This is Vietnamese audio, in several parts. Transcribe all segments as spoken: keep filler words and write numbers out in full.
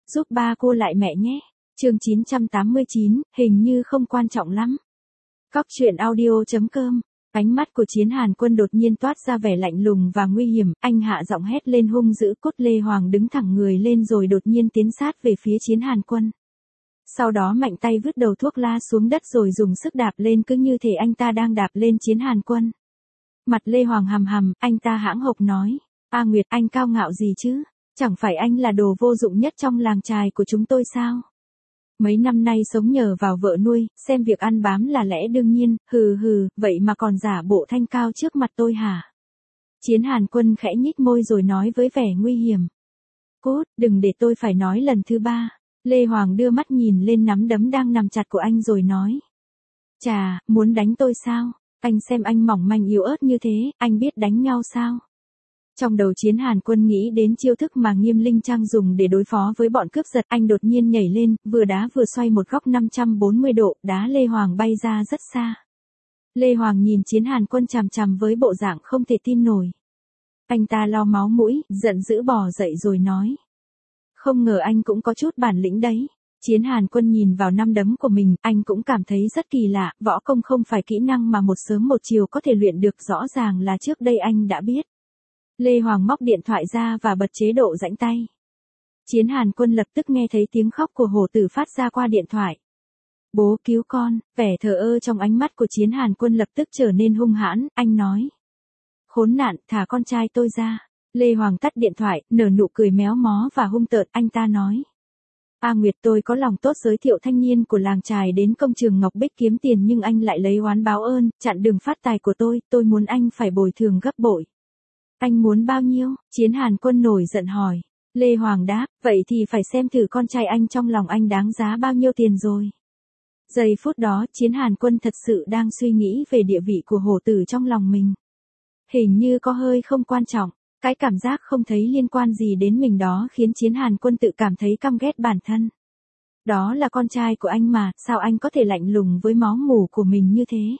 giúp ba cô lại mẹ nhé. Chương chín trăm tám mươi chín, hình như không quan trọng lắm. Cóc truyện audio chấm com. Ánh mắt của Chiến Hàn Quân đột nhiên toát ra vẻ lạnh lùng và nguy hiểm, anh hạ giọng hét lên hung dữ. Cốt Lê Hoàng đứng thẳng người lên rồi đột nhiên tiến sát về phía Chiến Hàn Quân. Sau đó mạnh tay vứt đầu thuốc la xuống đất rồi dùng sức đạp lên cứ như thể anh ta đang đạp lên Chiến Hàn Quân. Mặt Lê Hoàng hầm hầm, anh ta hãng hộc nói, A Nguyệt, anh cao ngạo gì chứ? Chẳng phải anh là đồ vô dụng nhất trong làng chài của chúng tôi sao? Mấy năm nay sống nhờ vào vợ nuôi, xem việc ăn bám là lẽ đương nhiên, hừ hừ, vậy mà còn giả bộ thanh cao trước mặt tôi hả? Chiến Hàn Quân khẽ nhích môi rồi nói với vẻ nguy hiểm. Cốt, đừng để tôi phải nói lần thứ ba. Lê Hoàng đưa mắt nhìn lên nắm đấm đang nằm chặt của anh rồi nói. Chà, muốn đánh tôi sao? Anh xem anh mỏng manh yếu ớt như thế, anh biết đánh nhau sao? Trong đầu Chiến Hàn Quân nghĩ đến chiêu thức mà Nghiêm Linh Trang dùng để đối phó với bọn cướp giật, anh đột nhiên nhảy lên, vừa đá vừa xoay một góc năm trăm bốn mươi độ, đá Lê Hoàng bay ra rất xa. Lê Hoàng nhìn Chiến Hàn Quân chằm chằm với bộ dạng không thể tin nổi. Anh ta lau máu mũi, giận dữ bò dậy rồi nói. Không ngờ anh cũng có chút bản lĩnh đấy. Chiến Hàn Quân nhìn vào năm đấm của mình, anh cũng cảm thấy rất kỳ lạ, võ công không phải kỹ năng mà một sớm một chiều có thể luyện được, rõ ràng là trước đây anh đã biết. Lê Hoàng móc điện thoại ra và bật chế độ rãnh tay. Chiến Hàn Quân lập tức nghe thấy tiếng khóc của hổ tử phát ra qua điện thoại. Bố cứu con, vẻ thờ ơ trong ánh mắt của Chiến Hàn Quân lập tức trở nên hung hãn, anh nói. Khốn nạn, thả con trai tôi ra. Lê Hoàng tắt điện thoại, nở nụ cười méo mó và hung tợn, anh ta nói. A Nguyệt, tôi có lòng tốt giới thiệu thanh niên của làng chài đến công trường Ngọc Bích kiếm tiền nhưng anh lại lấy oán báo ơn, chặn đường phát tài của tôi, tôi muốn anh phải bồi thường gấp bội. Anh muốn bao nhiêu? Chiến Hàn Quân nổi giận hỏi. Lê Hoàng đáp, vậy thì phải xem thử con trai anh trong lòng anh đáng giá bao nhiêu tiền rồi. Giây phút đó, Chiến Hàn Quân thật sự đang suy nghĩ về địa vị của hổ tử trong lòng mình. Hình như có hơi không quan trọng. Cái cảm giác không thấy liên quan gì đến mình đó khiến Chiến Hàn Quân tự cảm thấy căm ghét bản thân. Đó là con trai của anh mà, sao anh có thể lạnh lùng với máu mủ của mình như thế?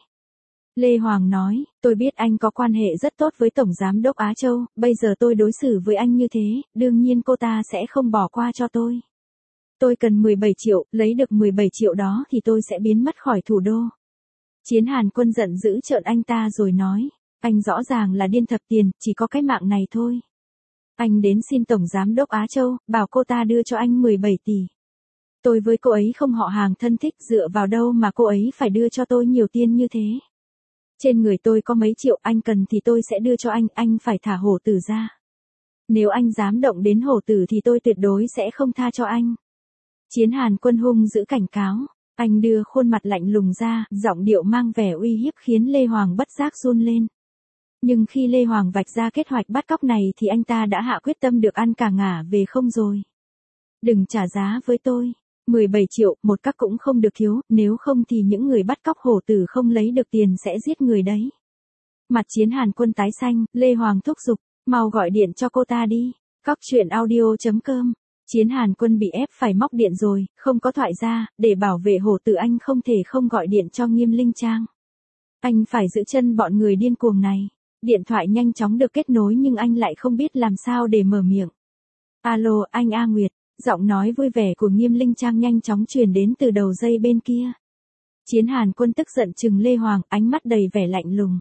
Lê Hoàng nói, tôi biết anh có quan hệ rất tốt với Tổng Giám đốc Á Châu, bây giờ tôi đối xử với anh như thế, đương nhiên cô ta sẽ không bỏ qua cho tôi. Tôi cần mười bảy triệu, lấy được mười bảy triệu đó thì tôi sẽ biến mất khỏi thủ đô. Chiến Hàn Quân giận dữ trợn anh ta rồi nói. Anh rõ ràng là điên thập tiền, chỉ có cái mạng này thôi. Anh đến xin Tổng Giám đốc Á Châu, bảo cô ta đưa cho anh mười bảy tỷ. Tôi với cô ấy không họ hàng thân thích, dựa vào đâu mà cô ấy phải đưa cho tôi nhiều tiền như thế. Trên người tôi có mấy triệu, anh cần thì tôi sẽ đưa cho anh, anh phải thả hổ tử ra. Nếu anh dám động đến hổ tử thì tôi tuyệt đối sẽ không tha cho anh. Chiến Hàn Quân hung giữ cảnh cáo. Anh đưa khuôn mặt lạnh lùng ra, giọng điệu mang vẻ uy hiếp khiến Lê Hoàng bất giác run lên. Nhưng khi Lê Hoàng vạch ra kế hoạch bắt cóc này thì anh ta đã hạ quyết tâm được ăn cả ngả về không rồi. Đừng trả giá với tôi. mười bảy triệu, một các cũng không được thiếu, nếu không thì những người bắt cóc hổ tử không lấy được tiền sẽ giết người đấy. Mặt Chiến Hàn Quân tái xanh, Lê Hoàng thúc giục, mau gọi điện cho cô ta đi. Cóc truyện audio chấm com. Chiến Hàn Quân bị ép phải móc điện rồi, không có thoại ra, để bảo vệ hổ tử anh không thể không gọi điện cho Nghiêm Linh Trang. Anh phải giữ chân bọn người điên cuồng này. Điện thoại nhanh chóng được kết nối nhưng anh lại không biết làm sao để mở miệng. Alo, anh A Nguyệt, giọng nói vui vẻ của Nghiêm Linh Trang nhanh chóng truyền đến từ đầu dây bên kia. Chiến Hàn Quân tức giận trừng Lê Hoàng, ánh mắt đầy vẻ lạnh lùng.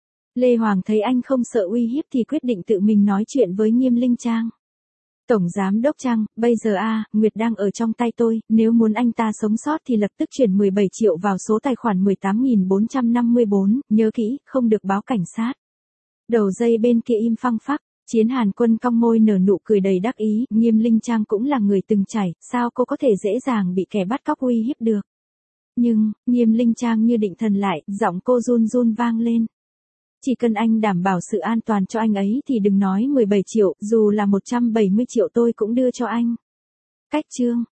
Lê Hoàng thấy anh không sợ uy hiếp thì quyết định tự mình nói chuyện với Nghiêm Linh Trang. Tổng Giám đốc Trang, bây giờ A, Nguyệt đang ở trong tay tôi, nếu muốn anh ta sống sót thì lập tức chuyển mười bảy triệu vào số tài khoản mười tám nghìn bốn trăm năm mươi bốn, nhớ kỹ, không được báo cảnh sát. Đầu dây bên kia im phăng phắc, Chiến Hàn Quân cong môi nở nụ cười đầy đắc ý, Nghiêm Linh Trang cũng là người từng trải, sao cô có thể dễ dàng bị kẻ bắt cóc uy hiếp được. Nhưng, Nghiêm Linh Trang như định thần lại, giọng cô run run vang lên. Chỉ cần anh đảm bảo sự an toàn cho anh ấy thì đừng nói mười bảy triệu, dù là một trăm bảy mươi triệu tôi cũng đưa cho anh. Cách chương.